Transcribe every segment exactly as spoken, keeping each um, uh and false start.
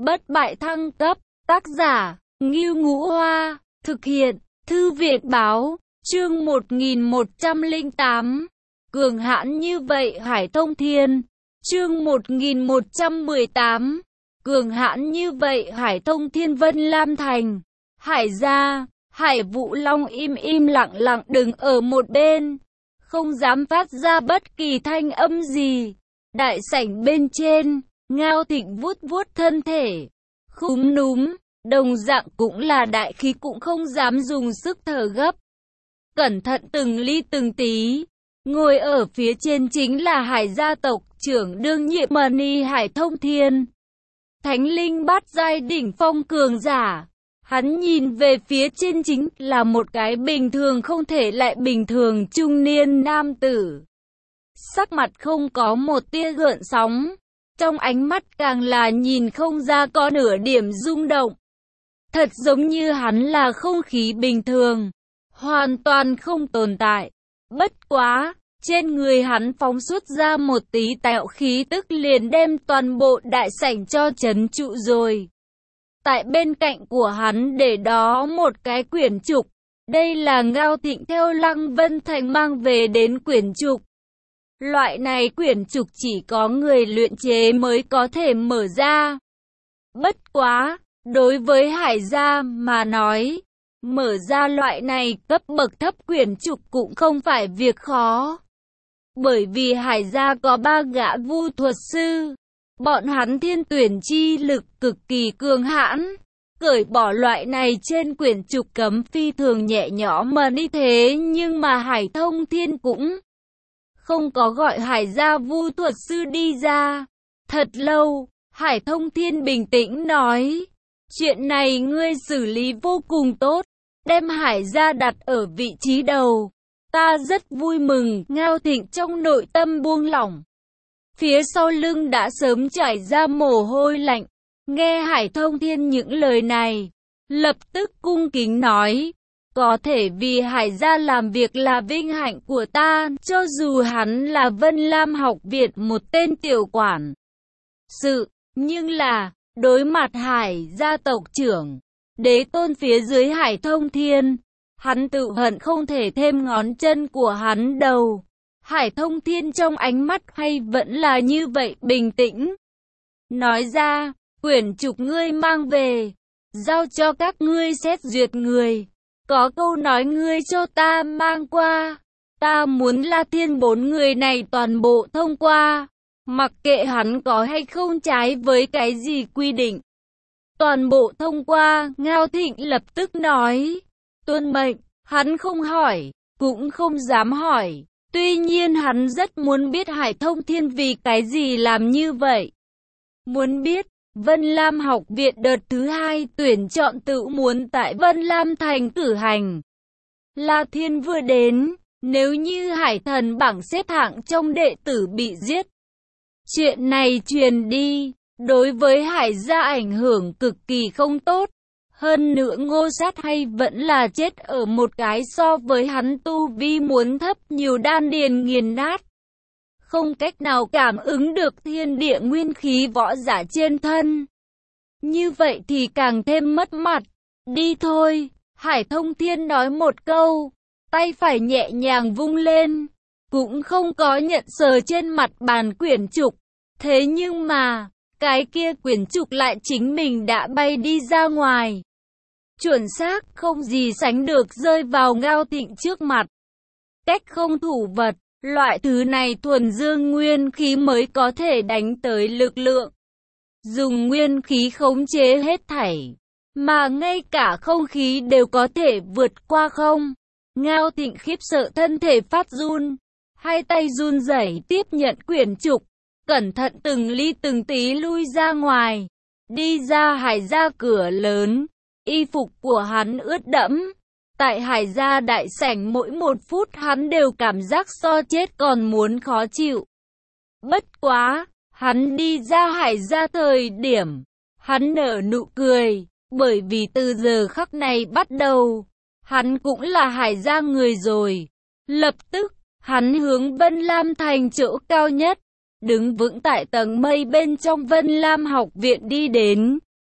Bất bại thăng cấp, tác giả, Ngưu Ngũ Hoa, thực hiện, Thư viện báo, chương một nghìn một trăm lẻ tám. Cường hãn như vậy Hải Thông Thiên, chương một nghìn một trăm mười tám. Cường hãn như vậy Hải Thông Thiên Vân Lam Thành, Hải gia, Hải Vũ Long im im lặng lặng đứng ở một bên, không dám phát ra bất kỳ thanh âm gì. Đại sảnh bên trên, Ngao Thịnh vuốt vuốt thân thể, khúm núm, đồng dạng cũng là đại khí cũng không dám dùng sức thở gấp. Cẩn thận từng ly từng tí, ngồi ở phía trên chính là Hải gia tộc trưởng đương nhiệm Mani Hải Thông Thiên. Thánh linh bát giai đỉnh phong cường giả. Hắn nhìn về phía trên chính là một cái bình thường không thể lại bình thường trung niên nam tử. Sắc mặt không có một tia gợn sóng, trong ánh mắt càng là nhìn không ra có nửa điểm rung động. Thật giống như hắn là không khí bình thường, hoàn toàn không tồn tại. Bất quá, trên người hắn phóng xuất ra một tí tạo khí tức liền đem toàn bộ đại sảnh cho trấn trụ rồi. Tại bên cạnh của hắn để đó một cái quyển trục. Đây là Ngao Thịnh theo Lăng Vân Thành mang về đến quyển trục. Loại này quyển trục chỉ có người luyện chế mới có thể mở ra. Bất quá, đối với Hải gia mà nói, mở ra loại này cấp bậc thấp quyển trục cũng không phải việc khó. Bởi vì Hải gia có ba gã vu thuật sư. Bọn hắn thiên tuyển chi lực cực kỳ cường hãn, cởi bỏ loại này trên quyển trục cấm phi thường nhẹ nhõm mà đi thế nhưng mà Hải Thông Thiên cũng không có gọi Hải gia vu thuật sư đi ra. Thật lâu, Hải Thông Thiên bình tĩnh nói, chuyện này ngươi xử lý vô cùng tốt, đem Hải gia đặt ở vị trí đầu. Ta rất vui mừng. Ngao Thịnh trong nội tâm buông lỏng. Phía sau lưng đã sớm chảy ra mồ hôi lạnh. Nghe Hải Thông Thiên những lời này, lập tức cung kính nói, có thể vì Hải gia làm việc là vinh hạnh của ta, cho dù hắn là Vân Lam học viện một tên tiểu quản sự, nhưng là, đối mặt Hải gia tộc trưởng, đế tôn phía dưới Hải Thông Thiên, hắn tự hận không thể thêm ngón chân của hắn đầu. Hải Thông Thiên trong ánh mắt hay vẫn là như vậy bình tĩnh. Nói ra, quyển trục ngươi mang về, giao cho các ngươi xét duyệt người. Có câu nói ngươi cho ta mang qua, ta muốn La Thiên bốn người này toàn bộ thông qua, mặc kệ hắn có hay không trái với cái gì quy định. Toàn bộ thông qua. Ngao Thịnh lập tức nói, tuân mệnh. Hắn không hỏi, cũng không dám hỏi. Tuy nhiên hắn rất muốn biết Hải Thông Thiên vì cái gì làm như vậy. Muốn biết, Vân Lam học viện đợt thứ hai tuyển chọn tự muốn tại Vân Lam Thành cử hành. La Thiên vừa đến, nếu như Hải Thần bảng xếp hạng trong đệ tử bị giết. Chuyện này truyền đi, đối với Hải gia ảnh hưởng cực kỳ không tốt. Hơn nữa Ngô Sát hay vẫn là chết ở một cái so với hắn tu vi muốn thấp nhiều đan điền nghiền nát. Không cách nào cảm ứng được thiên địa nguyên khí võ giả trên thân. Như vậy thì càng thêm mất mặt. Đi thôi, Hải Thông Thiên nói một câu, tay phải nhẹ nhàng vung lên, cũng không có nhận sờ trên mặt bàn quyển trục. Thế nhưng mà, cái kia quyển trục lại chính mình đã bay đi ra ngoài. Chuẩn xác không gì sánh được rơi vào Ngao Thịnh trước mặt. Cách không thủ vật, loại thứ này thuần dương nguyên khí mới có thể đánh tới lực lượng. Dùng nguyên khí khống chế hết thảy, mà ngay cả không khí đều có thể vượt qua không. Ngao Thịnh khiếp sợ thân thể phát run, hai tay run rẩy tiếp nhận quyển trục, cẩn thận từng ly từng tí lui ra ngoài, đi ra Hải gia cửa lớn. Y phục của hắn ướt đẫm. Tại Hải gia đại sảnh mỗi một phút hắn đều cảm giác so chết còn muốn khó chịu. Bất quá, hắn đi ra Hải gia thời điểm, hắn nở nụ cười, bởi vì từ giờ khắc này bắt đầu, hắn cũng là Hải gia người rồi. Lập tức, hắn hướng Vân Lam Thành chỗ cao nhất, đứng vững tại tầng mây bên trong Vân Lam học viện đi đến.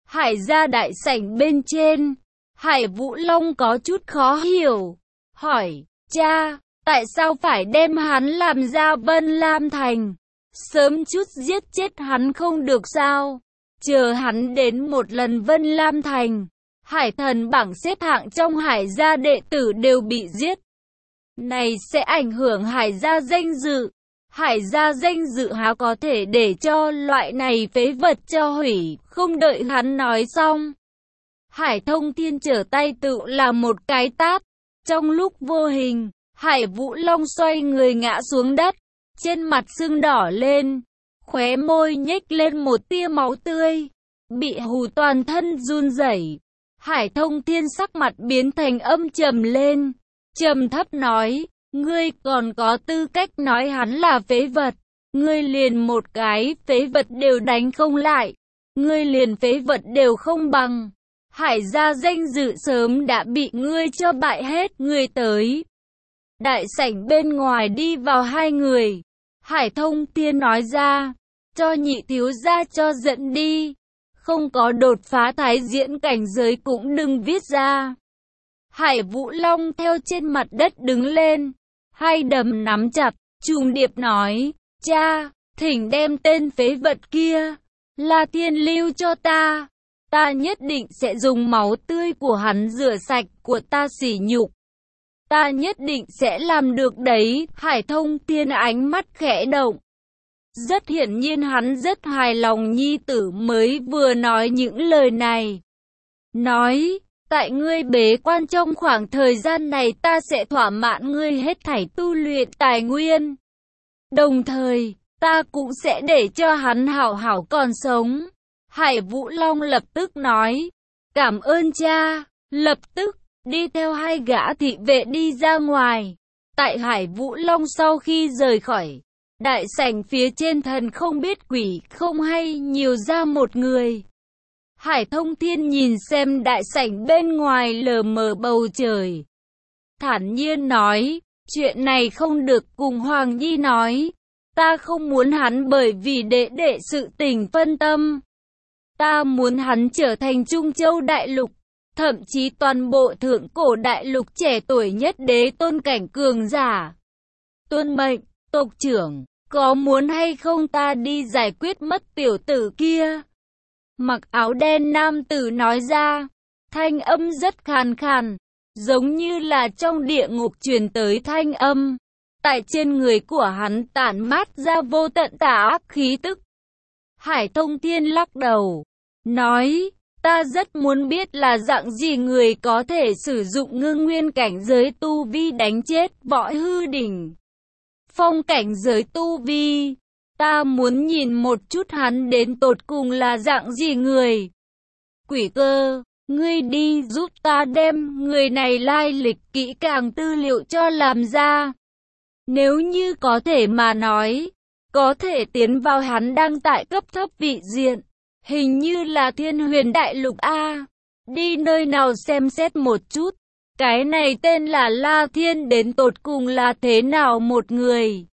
Hải gia đại sảnh bên trên, Hải Vũ Long có chút khó hiểu, hỏi, cha, tại sao phải đem hắn làm ra Vân Lam Thành? Sớm chút giết chết hắn không được sao? Chờ hắn đến một lần Vân Lam Thành, Hải thần bảng xếp hạng trong Hải gia đệ tử đều bị giết. Này sẽ ảnh hưởng Hải gia danh dự. Hải gia danh dự há có thể để cho loại này phế vật cho hủy, không đợi hắn nói xong. Hải Thông Thiên trở tay tự là một cái tát. Trong lúc vô hình, Hải Vũ Long xoay người ngã xuống đất, trên mặt sưng đỏ lên, khóe môi nhếch lên một tia máu tươi, bị hù toàn thân run rẩy. Hải Thông Thiên sắc mặt biến thành âm trầm lên, trầm thấp nói, ngươi còn có tư cách nói hắn là phế vật, ngươi liền một cái phế vật đều đánh không lại, ngươi liền phế vật đều không bằng. Hải gia danh dự sớm đã bị ngươi cho bại hết. Ngươi tới. Đại sảnh bên ngoài đi vào hai người. Hải Thông Thiên nói ra, cho nhị thiếu gia cho dẫn đi. Không có đột phá thái diễn cảnh giới cũng đừng viết ra. Hải Vũ Long theo trên mặt đất đứng lên, hai đấm nắm chặt, trùng điệp nói, cha, thỉnh đem tên phế vật kia, La Thiên lưu cho ta. Ta nhất định sẽ dùng máu tươi của hắn rửa sạch của ta sỉ nhục. Ta nhất định sẽ làm được đấy. Hải Thông Thiên ánh mắt khẽ động. Rất hiển nhiên hắn rất hài lòng nhi tử mới vừa nói những lời này. Nói, tại ngươi bế quan trong khoảng thời gian này ta sẽ thỏa mãn ngươi hết thảy tu luyện tài nguyên. Đồng thời, ta cũng sẽ để cho hắn hảo hảo còn sống. Hải Vũ Long lập tức nói, cảm ơn cha, lập tức, đi theo hai gã thị vệ đi ra ngoài. Tại Hải Vũ Long sau khi rời khỏi, đại sảnh phía trên thần không biết quỷ không hay nhiều ra một người. Hải Thông Thiên nhìn xem đại sảnh bên ngoài lờ mờ bầu trời. Thản nhiên nói, chuyện này không được cùng Hoàng Nhi nói. Ta không muốn hắn bởi vì đệ đệ sự tình phân tâm. Ta muốn hắn trở thành Trung Châu Đại Lục, thậm chí toàn bộ thượng cổ đại lục trẻ tuổi nhất đế tôn cảnh cường giả. Tuân mệnh, tộc trưởng, có muốn hay không ta đi giải quyết mất tiểu tử kia? Mặc áo đen nam tử nói ra, thanh âm rất khàn khàn, giống như là trong địa ngục truyền tới thanh âm. Tại trên người của hắn tản mát ra vô tận tà ác khí tức. Hải Thông Thiên lắc đầu, nói, ta rất muốn biết là dạng gì người có thể sử dụng ngưng nguyên cảnh giới tu vi đánh chết võ hư đỉnh. Phong cảnh giới tu vi, ta muốn nhìn một chút hắn đến tột cùng là dạng gì người. Quỷ Cơ, ngươi đi giúp ta đem người này lai lịch kỹ càng tư liệu cho làm ra. Nếu như có thể mà nói, có thể tiến vào hắn đang tại cấp thấp vị diện, hình như là Thiên Huyền Đại Lục A. Đi nơi nào xem xét một chút, cái này tên là La Thiên đến tột cùng là thế nào một người.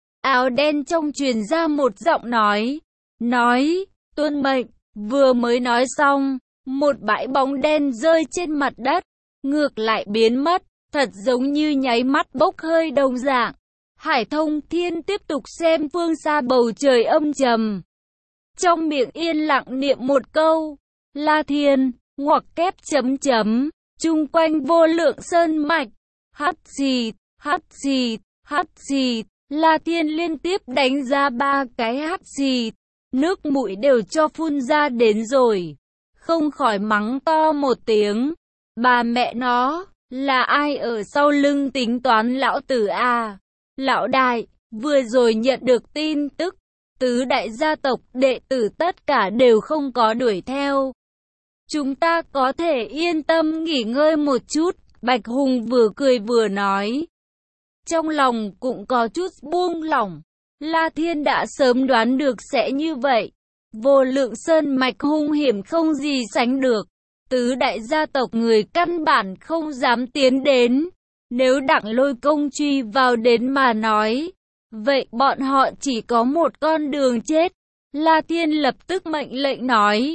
Áo đen trong truyền ra một giọng nói, nói, tuân mệnh, vừa mới nói xong, một bãi bóng đen rơi trên mặt đất, ngược lại biến mất, thật giống như nháy mắt bốc hơi đồng dạng. Hải Thông Thiên tiếp tục xem phương xa bầu trời âm trầm. Trong miệng yên lặng niệm một câu, La Thiên, ngoặc kép chấm chấm, chung quanh vô lượng sơn mạch, hắt xì, hắt xì, hắt xì, La Thiên liên tiếp đánh ra ba cái hắt xì, nước mũi đều cho phun ra đến rồi, không khỏi mắng to một tiếng, bà mẹ nó, là ai ở sau lưng tính toán lão tử à? Lão đại, vừa rồi nhận được tin tức, tứ đại gia tộc đệ tử tất cả đều không có đuổi theo. Chúng ta có thể yên tâm nghỉ ngơi một chút, Bạch Hùng vừa cười vừa nói. Trong lòng cũng có chút buông lỏng, La Thiên đã sớm đoán được sẽ như vậy. Vô lượng sơn mạch hung hiểm không gì sánh được, tứ đại gia tộc người căn bản không dám tiến đến. Nếu Đặng Lôi công truy vào đến mà nói, vậy bọn họ chỉ có một con đường chết. La Thiên lập tức mệnh lệnh nói,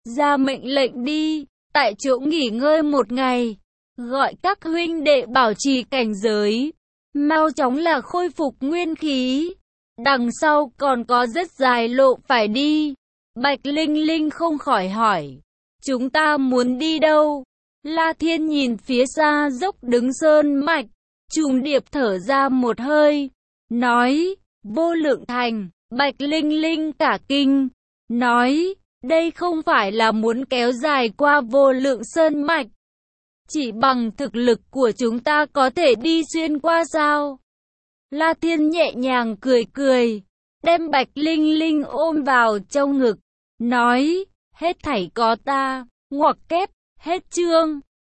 ra mệnh lệnh đi, tại chỗ nghỉ ngơi một ngày, gọi các huynh đệ bảo trì cảnh giới, mau chóng là khôi phục nguyên khí. Đằng sau còn có rất dài lộ phải đi. Bạch Linh Linh không khỏi hỏi, chúng ta muốn đi đâu? La Thiên nhìn phía xa dốc đứng sơn mạch, trùng điệp thở ra một hơi, nói, Vô Lượng Thành. Bạch Linh Linh cả kinh, nói, đây không phải là muốn kéo dài qua Vô Lượng Sơn Mạch. Chỉ bằng thực lực của chúng ta có thể đi xuyên qua sao? La Thiên nhẹ nhàng cười cười, đem Bạch Linh Linh ôm vào trong ngực, nói, hết thảy có ta, ngoặc kép, hết chương.